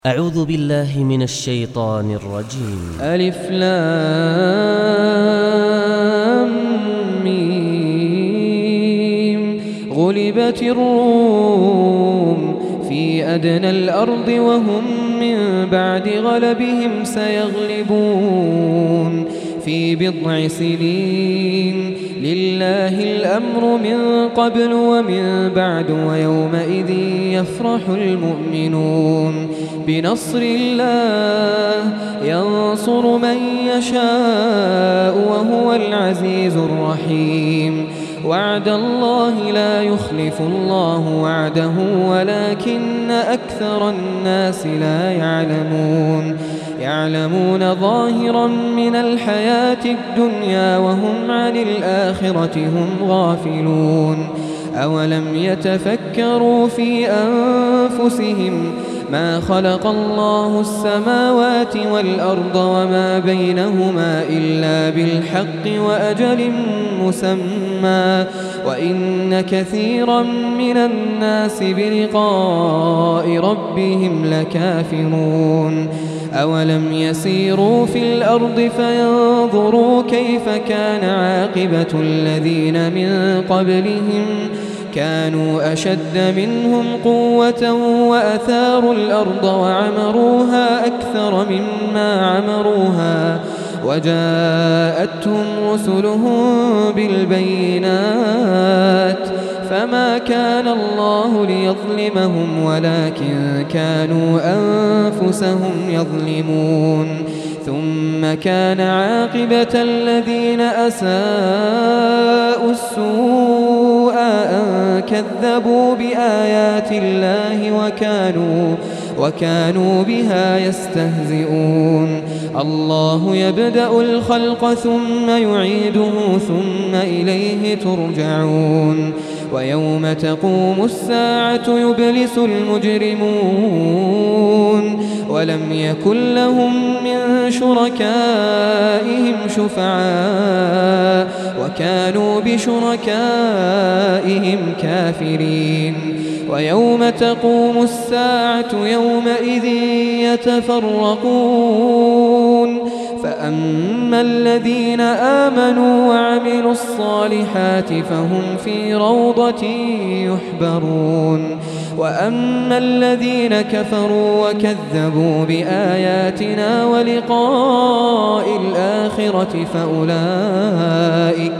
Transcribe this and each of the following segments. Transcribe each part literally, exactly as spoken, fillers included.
أعوذ بالله من الشيطان الرجيم. ألف لام ميم. غلبت الروم في أدنى الأرض وهم من بعد غلبهم سيغلبون في بضع سنين. لله الأمر من قبل ومن بعد ويومئذ يفرح المؤمنون بنصر الله ينصر من يشاء وهو العزيز الرحيم. وعد الله لا يخلف الله وعده ولكن أكثر الناس لا يعلمون يعلمون ظاهرا من الحياة الدنيا وهم عن الآخرة هم غافلون. أولم يتفكروا في أنفسهم ما خلق الله السماوات والأرض وما بينهما إلا بالحق وأجل مسمى وإن كثيرا من الناس بلقاء ربهم لكافرون. أولم يسيروا في الأرض فينظروا كيف كان عاقبة الذين من قبلهم كانوا أشد منهم قوة وأثاروا الأرض وعمروها أكثر مما عمروها وجاءتهم رسلهم بالبينات فما كان الله ليظلمهم ولكن كانوا أنفسهم يظلمون. ثم كان عاقبة الذين أساءوا السوء أن كذبوا بآيات الله وكانوا وكانوا بها يستهزئون. الله يبدأ الخلق ثم يعيده ثم إليه ترجعون. ويوم تقوم الساعة يبلس المجرمون ولم يكن لهم من شركائهم شفعاء وكانوا بشركائهم كافرين. ويوم تقوم الساعة يومئذ يتفرقون فأما الذين آمنوا وعملوا الصالحات فهم في روضة يحبرون وأما الذين كفروا وكذبوا بآياتنا ولقاء الآخرة فأولئك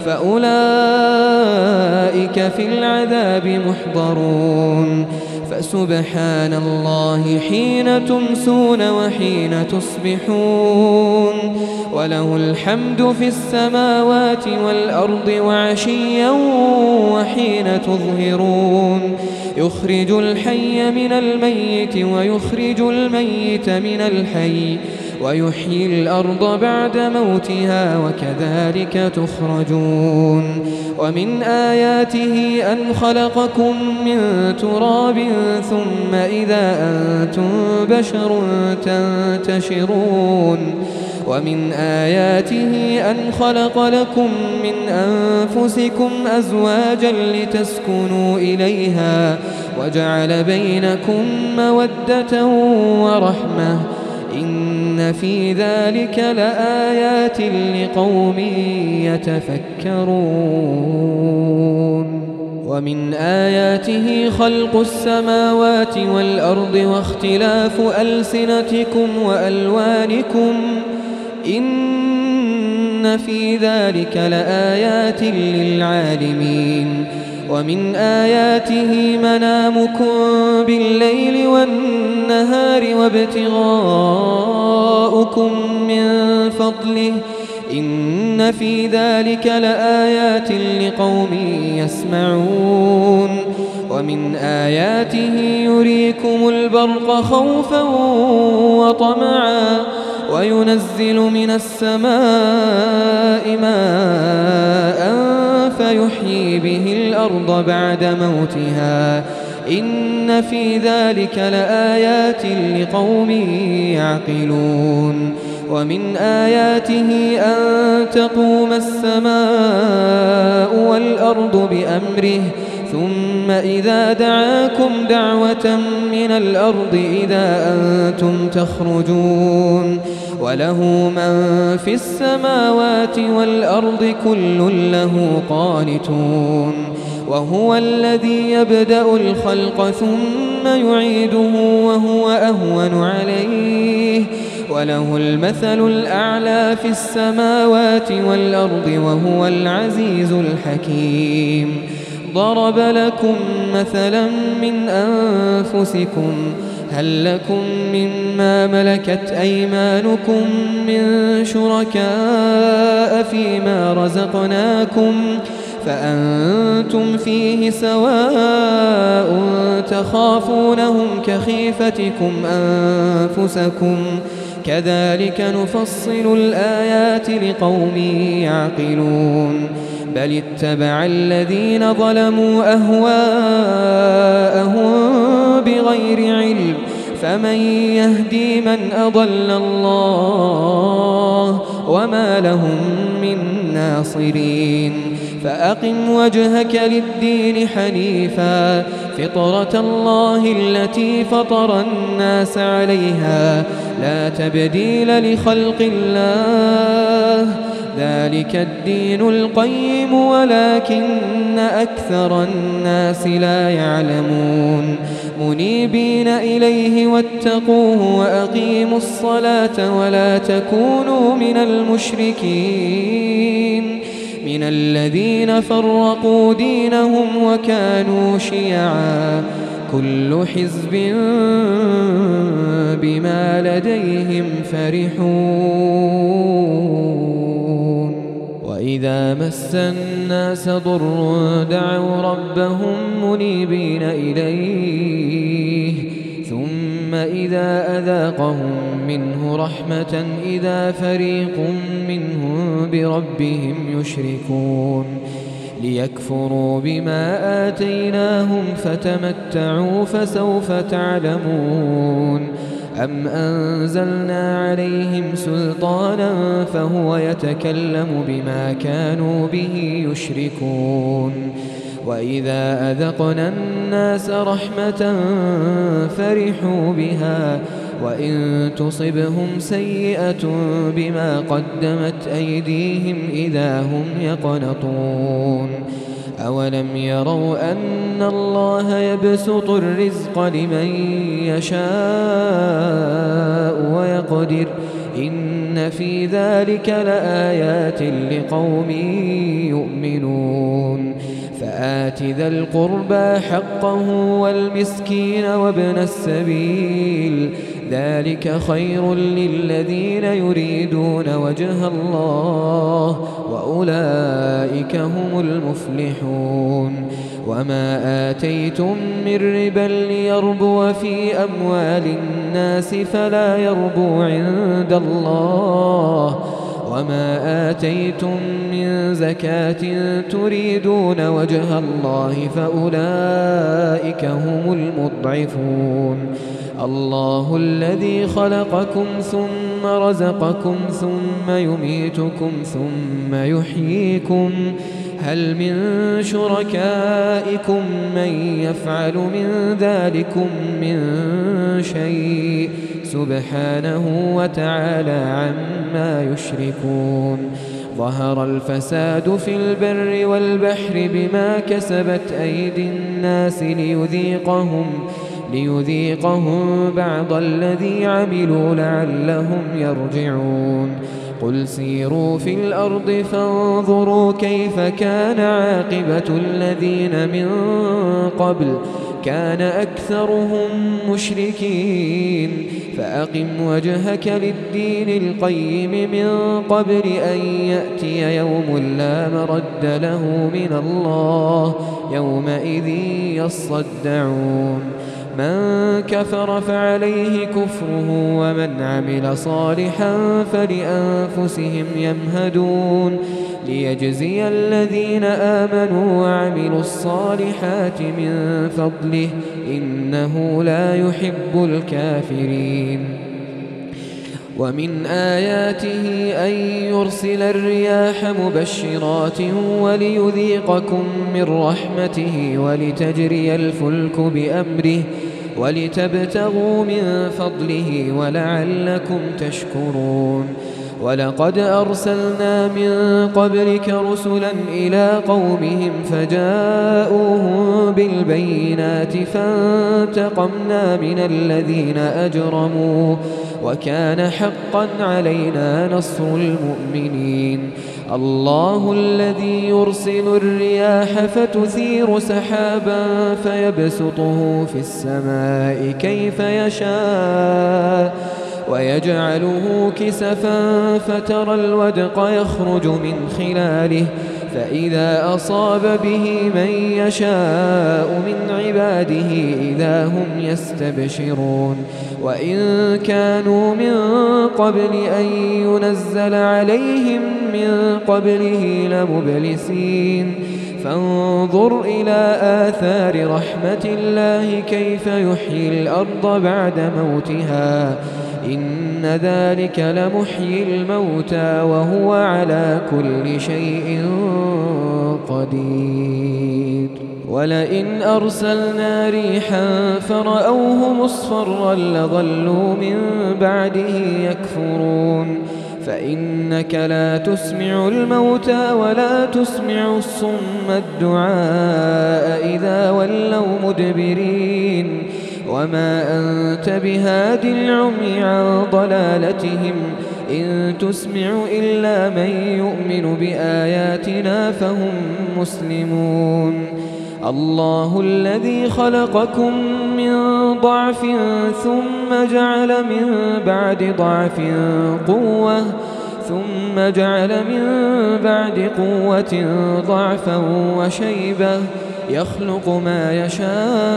فأولئك في العذاب محضرون. فسبحان الله حين تمسون وحين تصبحون وله الحمد في السماوات والأرض وعشيا وحين تظهرون. يخرج الحي من الميت ويخرج الميت من الحي ويحيي الأرض بعد موتها وكذلك تخرجون. ومن آياته أن خلقكم من تراب ثم إذا أنتم بشر تنتشرون. ومن آياته أن خلق لكم من أنفسكم أزواجا لتسكنوا إليها وجعل بينكم مودة ورحمة إن في ذلك لآيات لقوم يتفكرون. ومن آياته خلق السماوات والأرض واختلاف ألسنتكم وألوانكم إن في ذلك لآيات للعالمين. ومن آياته منامكم بالليل والنهار وابتغاؤكم من فضله إن في ذلك لآيات لقوم يسمعون. ومن آياته يريكم البرق خوفا وطمعا وينزل من السماء ماء فيحيي به الأرض بعد موتها إن في ذلك لآيات لقوم يعقلون. ومن آياته أن تقوم السماء والأرض بأمره ثم إذا دعاكم دعوة من الأرض إذا أنتم تخرجون وله من في السماوات والأرض كل له قانتون وهو الذي يبدأ الخلق ثم يعيده وهو أهون عليه وله المثل الأعلى في السماوات والأرض وهو العزيز الحكيم ضرب لكم مثلا من أنفسكم هل لكم مما ملكت أيمانكم من شركاء فيما رزقناكم فأنتم فيه سواء تخافونهم كخيفتكم أنفسكم كذلك نفصل الآيات لقوم يعقلون بل اتبع الذين ظلموا أهواءهم بغير علم فمن يهدي من أضل الله وما لهم من ناصرين فأقم وجهك للدين حنيفا فطرة الله التي فطر الناس عليها لا تبديل لخلق الله ذلك الدين القيم ولكن أكثر الناس لا يعلمون منيبين إليه واتقوه وأقيموا الصلاة ولا تكونوا من المشركين من الذين فرقوا دينهم وكانوا شيعا كل حزب بما لديهم فرحون وإذا مس الناس ضر دعوا ربهم منيبين إليه ثم إذا أذاقهم منه رحمة إذا فريق منهم بربهم يشركون ليكفروا بما آتيناهم فتمتعوا فسوف تعلمون أم أنزلنا عليهم سلطانا فهو يتكلم بما كانوا به يشركون وإذا أذقنا الناس رحمة فرحوا بها وإن تصبهم سيئة بما قدمت أيديهم إذا هم يقنطون أولم يروا أن الله يبسط الرزق لمن يشاء ويقدر إن في ذلك لآيات لقوم يؤمنون فآت ذا القربى حقه والمسكين وابن السبيل ذلك خير للذين يريدون وجه الله وأولئك هم المفلحون وما آتيتم من ربا ليربو في أموال الناس فلا يربو عند الله وما آتيتم من زكاة تريدون وجه الله فأولئك هم المضعفون الله الذي خلقكم ثم رزقكم ثم يميتكم ثم يحييكم هل من شركائكم من يفعل من ذلكم من شيء سبحانه وتعالى عما يشركون ظهر الفساد في البر والبحر بما كسبت أيدي الناس ليذيقهم ليذيقهم بعض الذي عملوا لعلهم يرجعون قل سيروا في الأرض فانظروا كيف كان عاقبة الذين من قبل كان أكثرهم مشركين فأقم وجهك للدين القيم من قبل أن يأتي يوم لا مرد له من الله يومئذ يصدعون من كفر فعليه كفره ومن عمل صالحا فلأنفسهم يمهدون ليجزي الذين آمنوا وعملوا الصالحات من فضله إنه لا يحب الكافرين ومن آياته أن يرسل الرياح مبشرات وليذيقكم من رحمته ولتجري الفلك بأمره ولتبتغوا من فضله ولعلكم تشكرون ولقد أرسلنا من قبلك رسلا إلى قومهم فجاءوهم بالبينات فانتقمنا من الذين أجرموا وكان حقا علينا نصر المؤمنين الله الذي يرسل الرياح فتثير سحابا فيبسطه في السماء كيف يشاء ويجعله كسفا فترى الودق يخرج من خلاله فإذا أصاب به من يشاء من عباده إذا هم يستبشرون وإن كانوا من قبل أن ينزل عليهم من قبله لمبلسين فانظر إلى آثار رحمة الله كيف يحيي الأرض بعد موتها إن ذلك لمحيي الموتى وهو على كل شيء قدير ولئن أرسلنا ريحا فرأوه مصفرا لظلوا من بعده يكفرون فإنك لا تسمع الموتى ولا تسمع الصم الدعاء إذا ولوا مدبرين وما أنت بهاد العمي عن ضلالتهم إن تسمع إلا من يؤمن بآياتنا فهم مسلمون الله الذي خلقكم من ضعف ثم جعل من بعد ضعف قوة ثم جعل من بعد قوة ضعفا وشيبة يخلق ما يشاء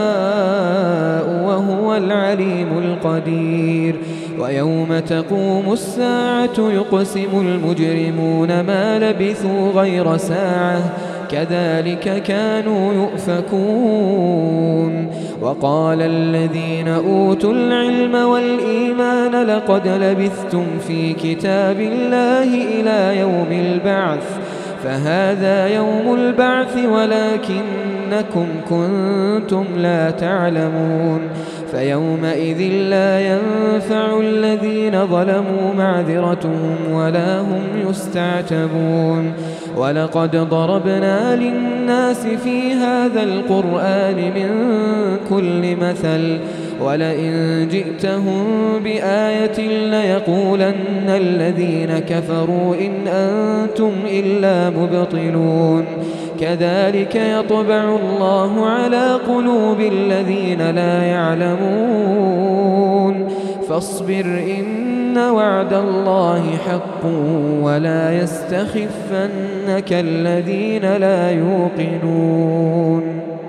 وهو العليم القدير ويوم تقوم الساعة يقسم المجرمون ما لبثوا غير ساعة كذلك كانوا يؤفكون وقال الذين أوتوا العلم والإيمان لقد لبثتم في كتاب الله إلى يوم البعث فهذا يوم البعث ولكنكم كنتم لا تعلمون فيومئذ لا ينفع الذين ظلموا معذرتهم ولا هم يستعتبون ولقد ضربنا للناس في هذا القرآن من كل مثل ولئن جئتهم بآية ليقولن الذين كفروا إن أنتم إلا مبطلون كذلك يطبع الله على قلوب الذين لا يعلمون فاصبر إن وعد الله حق ولا يستخفنك الذين لا يوقنون